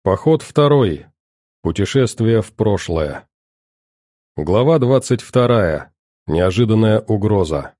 Поход второй. Путешествие в прошлое. Глава 22. Неожиданная угроза.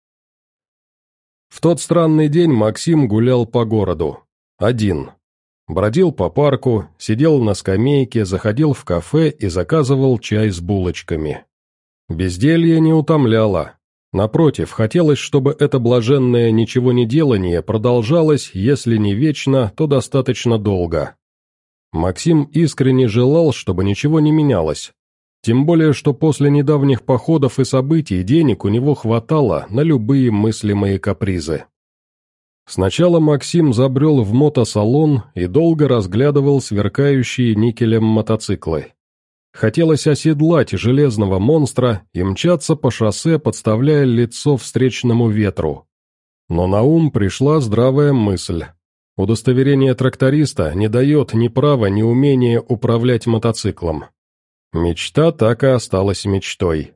В тот странный день Максим гулял по городу. Один. Бродил по парку, сидел на скамейке, заходил в кафе и заказывал чай с булочками. Безделье не утомляло. Напротив, хотелось, чтобы это блаженное ничегонеделание продолжалось, если не вечно, то достаточно долго. Максим искренне желал, чтобы ничего не менялось. Тем более, что после недавних походов и событий денег у него хватало на любые мыслимые капризы. Сначала Максим забрел в мотосалон и долго разглядывал сверкающие никелем мотоциклы. Хотелось оседлать железного монстра и мчаться по шоссе, подставляя лицо встречному ветру. Но на ум пришла здравая мысль. Удостоверение тракториста не дает ни права, ни умения управлять мотоциклом. Мечта так и осталась мечтой.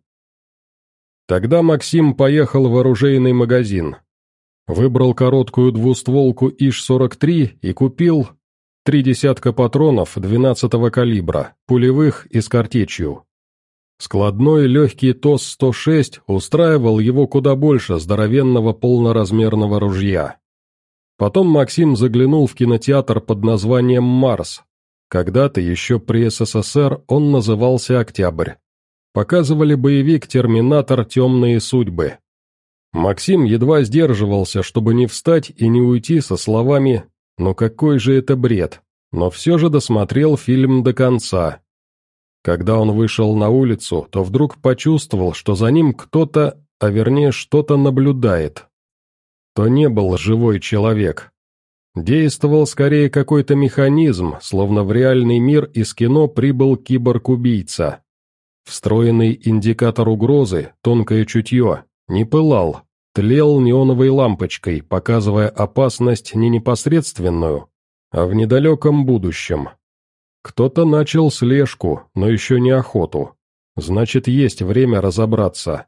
Тогда Максим поехал в оружейный магазин. Выбрал короткую двустволку ИШ-43 и купил 3 десятка патронов 12-го калибра, пулевых и с картечью. Складной легкий ТОС-106 устраивал его куда больше здоровенного полноразмерного ружья. Потом Максим заглянул в кинотеатр под названием «Марс». Когда-то еще при СССР он назывался «Октябрь». Показывали боевик «Терминатор. Темные судьбы». Максим едва сдерживался, чтобы не встать и не уйти со словами «Ну какой же это бред», но все же досмотрел фильм до конца. Когда он вышел на улицу, то вдруг почувствовал, что за ним кто-то, а вернее что-то наблюдает. То не был живой человек. Действовал скорее какой-то механизм, словно в реальный мир из кино прибыл киборг-убийца. Встроенный индикатор угрозы, тонкое чутье, не пылал, тлел неоновой лампочкой, показывая опасность не непосредственную, а в недалеком будущем. Кто-то начал слежку, но еще не охоту. Значит, есть время разобраться.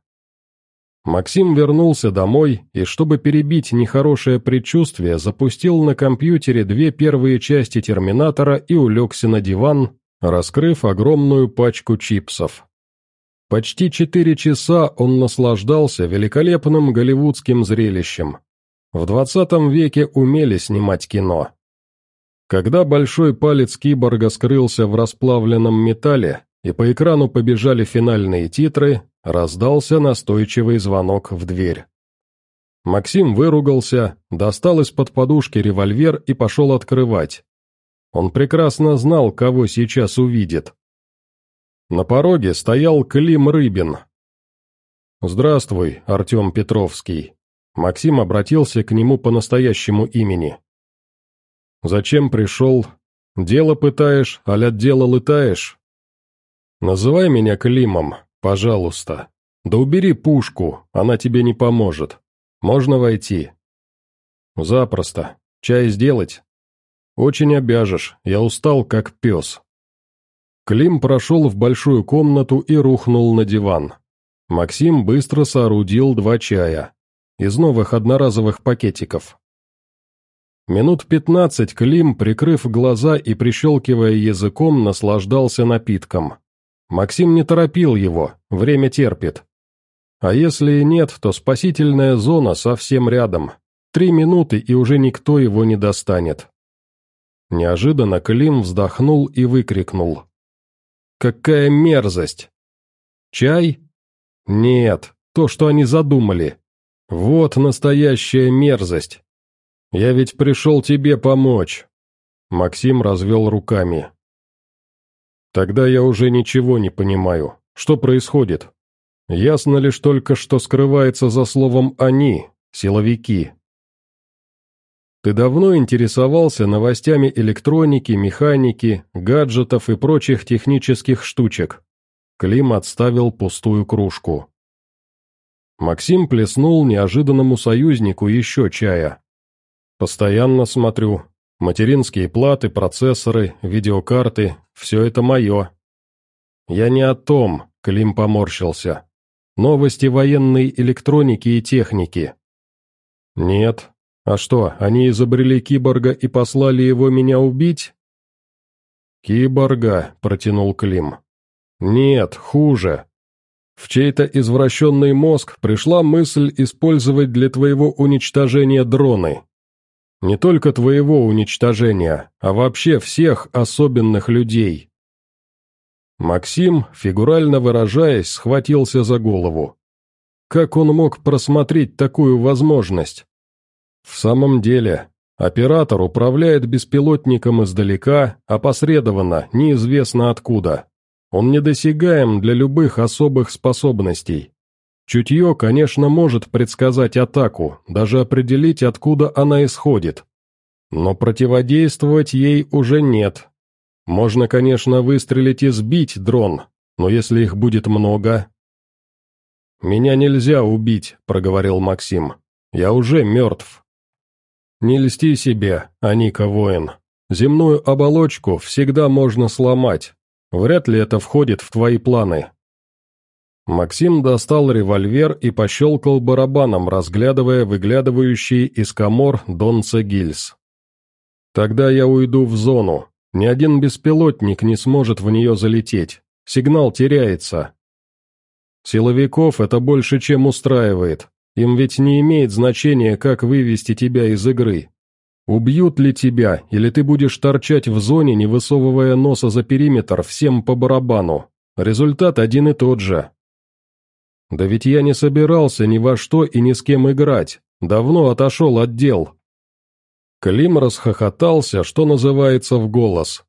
Максим вернулся домой и, чтобы перебить нехорошее предчувствие, запустил на компьютере 2 первые части «Терминатора» и улегся на диван, раскрыв огромную пачку чипсов. Почти 4 часа он наслаждался великолепным голливудским зрелищем. В 20 веке умели снимать кино. Когда большой палец киборга скрылся в расплавленном металле, и по экрану побежали финальные титры, раздался настойчивый звонок в дверь. Максим выругался, достал из-под подушки револьвер и пошел открывать. Он прекрасно знал, кого сейчас увидит. На пороге стоял Клим Рыбин. «Здравствуй, Артем Петровский». Максим обратился к нему по настоящему имени. «Зачем пришел? Дело пытаешь, аль от дела лытаешь? Называй меня Климом, пожалуйста. Да убери пушку, она тебе не поможет. Можно войти?» «Запросто. Чай сделать?» «Очень обяжешь, я устал как пес». Клим прошел в большую комнату и рухнул на диван. Максим быстро соорудил 2 чая. Из новых одноразовых пакетиков. Минут 15 Клим, прикрыв глаза и прищелкивая языком, наслаждался напитком. Максим не торопил его, время терпит. А если и нет, то спасительная зона совсем рядом. 3 минуты, и уже никто его не достанет. Неожиданно Клим вздохнул и выкрикнул. «Какая мерзость!» «Чай?» «Нет, то, что они задумали. Вот настоящая мерзость. Я ведь пришел тебе помочь». Максим развел руками. «Тогда я уже ничего не понимаю. Что происходит? Ясно лишь только, что скрывается за словом «они», силовики». Ты давно интересовался новостями электроники, механики, гаджетов и прочих технических штучек?» Клим отставил пустую кружку. Максим плеснул неожиданному союзнику еще чая. «Постоянно смотрю. Материнские платы, процессоры, видеокарты — все это мое». «Я не о том», — Клим поморщился. «Новости военной электроники и техники». «Нет. А что, они изобрели киборга и послали его меня убить?» «Киборга», — протянул Клим. «Нет, хуже. В чей-то извращенный мозг пришла мысль использовать для твоего уничтожения дроны. Не только твоего уничтожения, а вообще всех особенных людей». Максим, фигурально выражаясь, схватился за голову. Как он мог просмотреть такую возможность? В самом деле, оператор управляет беспилотником издалека, опосредованно, неизвестно откуда. Он недосягаем для любых особых способностей. Чутье, конечно, может предсказать атаку, даже определить, откуда она исходит. Но противодействовать ей уже нет. Можно, конечно, выстрелить и сбить дрон, но если их будет много... «Меня нельзя убить», — проговорил Максим. «Я уже мертв». «Не льсти себе, Аника воин. Земную оболочку всегда можно сломать. Вряд ли это входит в твои планы». Максим достал револьвер и пощелкал барабаном, разглядывая выглядывающий из комор Донца Гильз. «Тогда я уйду в зону. Ни один беспилотник не сможет в нее залететь. Сигнал теряется». «Силовиков это больше чем устраивает. Им ведь не имеет значения, как вывести тебя из игры. Убьют ли тебя, или ты будешь торчать в зоне, не высовывая носа за периметр, всем по барабану. Результат один и тот же». «Да ведь я не собирался ни во что и ни с кем играть. Давно отошел от дел». Клим расхохотался, что называется, в голос.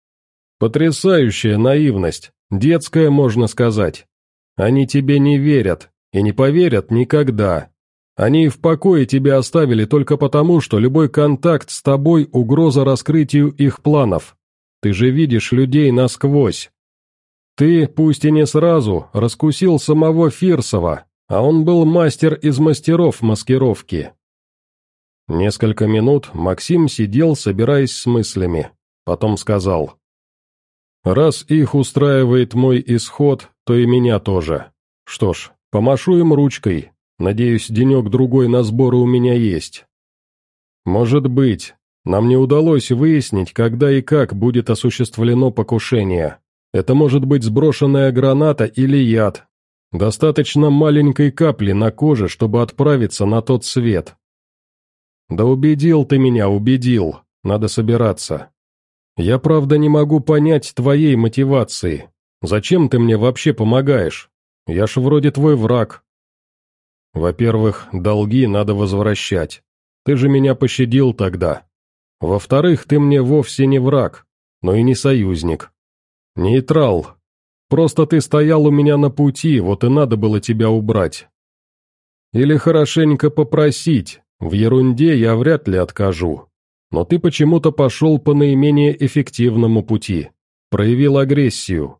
«Потрясающая наивность, детская, можно сказать. Они тебе не верят, и не поверят никогда. Они и в покое тебя оставили только потому, что любой контакт с тобой – угроза раскрытию их планов. Ты же видишь людей насквозь. Ты, пусть и не сразу, раскусил самого Фирсова, а он был мастер из мастеров маскировки». Несколько минут Максим сидел, собираясь с мыслями. Потом сказал: «Раз их устраивает мой исход, то и меня тоже. Что ж, помашу им ручкой. Надеюсь, денек-другой на сборы у меня есть. Может быть, нам не удалось выяснить, когда и как будет осуществлено покушение. Это может быть сброшенная граната или яд. Достаточно маленькой капли на коже, чтобы отправиться на тот свет». «Да убедил ты меня, убедил. Надо собираться. Я, правда, не могу понять твоей мотивации. Зачем ты мне вообще помогаешь? Я ж вроде твой враг». «Во-первых, долги надо возвращать. Ты же меня пощадил тогда. Во-вторых, ты мне вовсе не враг, но и не союзник. Нейтрал. Просто ты стоял у меня на пути, вот и надо было тебя убрать. Или хорошенько попросить. В ерунде я вряд ли откажу. Но ты почему-то пошел по наименее эффективному пути. Проявил агрессию».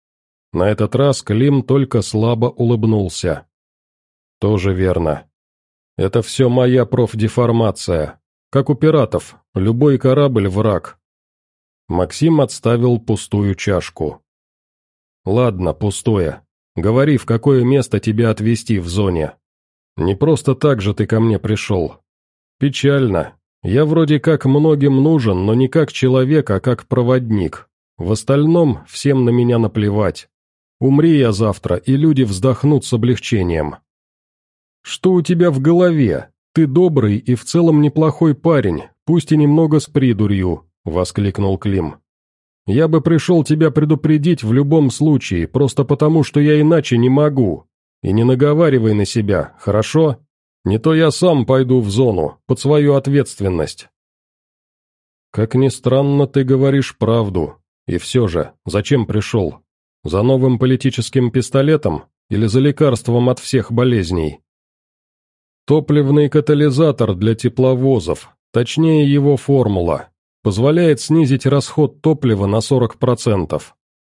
На этот раз Клим только слабо улыбнулся. «Тоже верно. Это все моя профдеформация. Как у пиратов, любой корабль — враг». Максим отставил пустую чашку. «Ладно, пустое. Говори, в какое место тебя отвезти в зоне. Не просто так же ты ко мне пришел. Печально. Я вроде как многим нужен, но не как человек, а как проводник. В остальном всем на меня наплевать. Умри я завтра, и люди вздохнут с облегчением». «Что у тебя в голове? Ты добрый и в целом неплохой парень, пусть и немного с придурью», — воскликнул Клим. «Я бы пришел тебя предупредить в любом случае, просто потому, что я иначе не могу. И не наговаривай на себя, хорошо? Не то я сам пойду в зону, под свою ответственность». «Как ни странно, ты говоришь правду. И все же, зачем пришел? За новым политическим пистолетом или за лекарством от всех болезней?» «Топливный катализатор для тепловозов, точнее его формула, позволяет снизить расход топлива на 40%.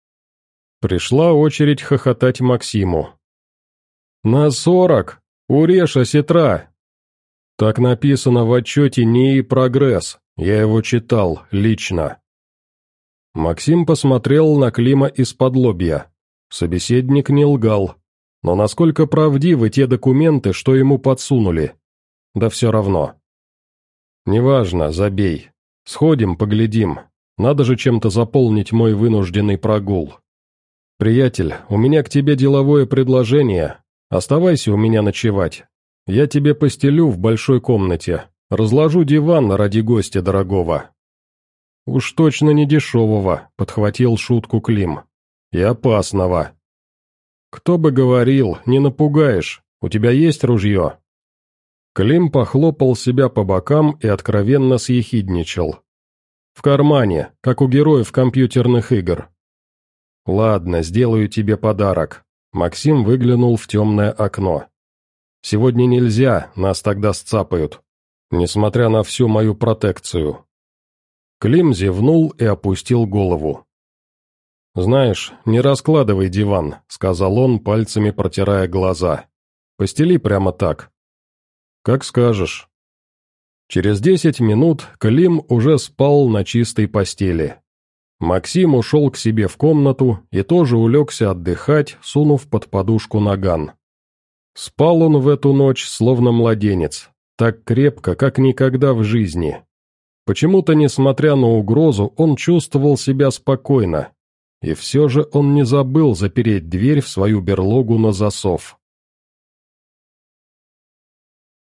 Пришла очередь хохотать Максиму. «На 40? Урежь осетра!» Так написано в отчете НИИ «Прогресс», я его читал, лично. Максим посмотрел на Клима из-под лобья. Собеседник не лгал. Но насколько правдивы те документы, что ему подсунули? Да все равно. «Неважно, забей. Сходим, поглядим. Надо же чем-то заполнить мой вынужденный прогул. Приятель, у меня к тебе деловое предложение. Оставайся у меня ночевать. Я тебе постелю в большой комнате, разложу диван ради гостя дорогого». «Уж точно не дешевого», — подхватил шутку Клим. «И опасного». «Кто бы говорил, не напугаешь. У тебя есть ружье?» Клим похлопал себя по бокам и откровенно съехидничал. «В кармане, как у героев компьютерных игр». «Ладно, сделаю тебе подарок». Максим выглянул в темное окно. «Сегодня нельзя, нас тогда сцапают, несмотря на всю мою протекцию». Клим зевнул и опустил голову. «Знаешь, не раскладывай диван», — сказал он, пальцами протирая глаза. «Постели прямо так». «Как скажешь». Через 10 минут Клим уже спал на чистой постели. Максим ушел к себе в комнату и тоже улегся отдыхать, сунув под подушку наган. Спал он в эту ночь, словно младенец, так крепко, как никогда в жизни. Почему-то, несмотря на угрозу, он чувствовал себя спокойно. И все же он не забыл запереть дверь в свою берлогу на засов.